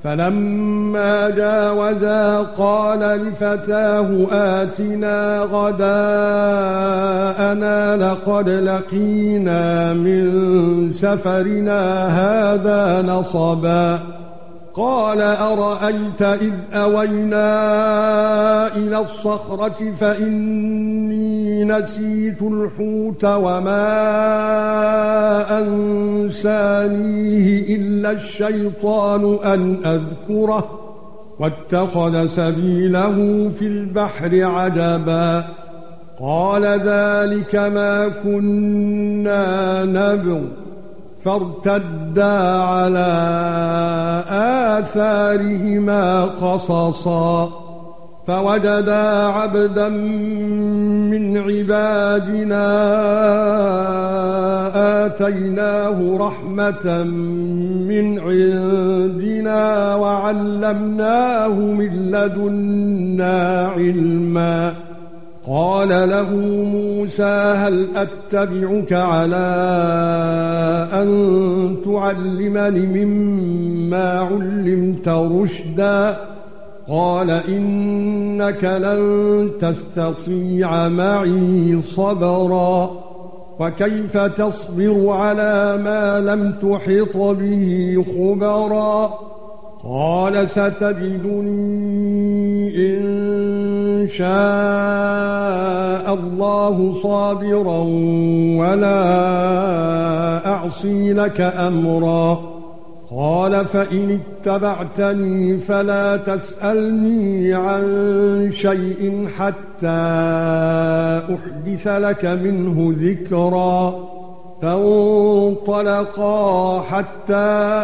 فلما جاوزا قال لفتاه آتنا غداءنا لقد لقينا من سفرنا هذا نصبا قال أرأيت إذ أوينا إلى الصخرة فإني نسيت الحوت وما أنسانيه إلا الشيطان أن أذكره واتخذ سبيله في البحر عجبا قال ذلك ما كنا نبغ فارتدا على آثارهما قصصا فوجدا عبدا من عبادنا آتيناه رحمة من عندنا وعلمناه من لدنا علما قال له موسى هل أتبعك على أن تعلمني مما علمت رشدا قال إنك لن تستطيع معي صبرا وكيف تصبر على ما لم تحط به خبرا قال ستجدني إن شاء الله صابرا ولا أعصي لك أمرا قال فإن اتبعتني فلا تسألني عن شيء حتى أحدث لك منه ذكرا فانطلقا حتى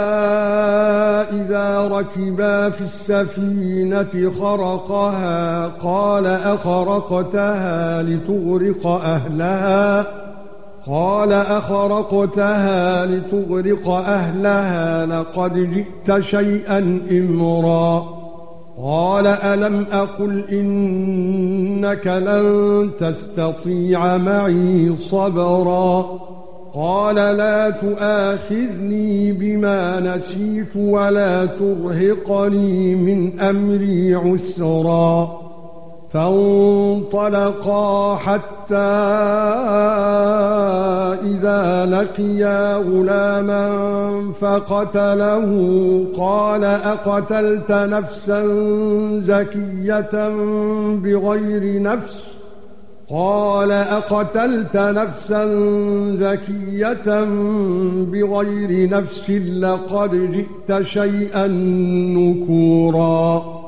إذا ركبا في السفينة خرقها قال أخرقتها لتغرق أهلها لقد جئت شيئا إمرا قال ألم أقل إنك لن تستطيع معي صبرا قال لا تؤاخذني بما نسيت ولا ترهقني من أمري عسرا فانطلقا حتى إذا لقيا غلاما فقتله قال أقتلت نفسا زكية بغير نفس لقد جئت شيئا نكورا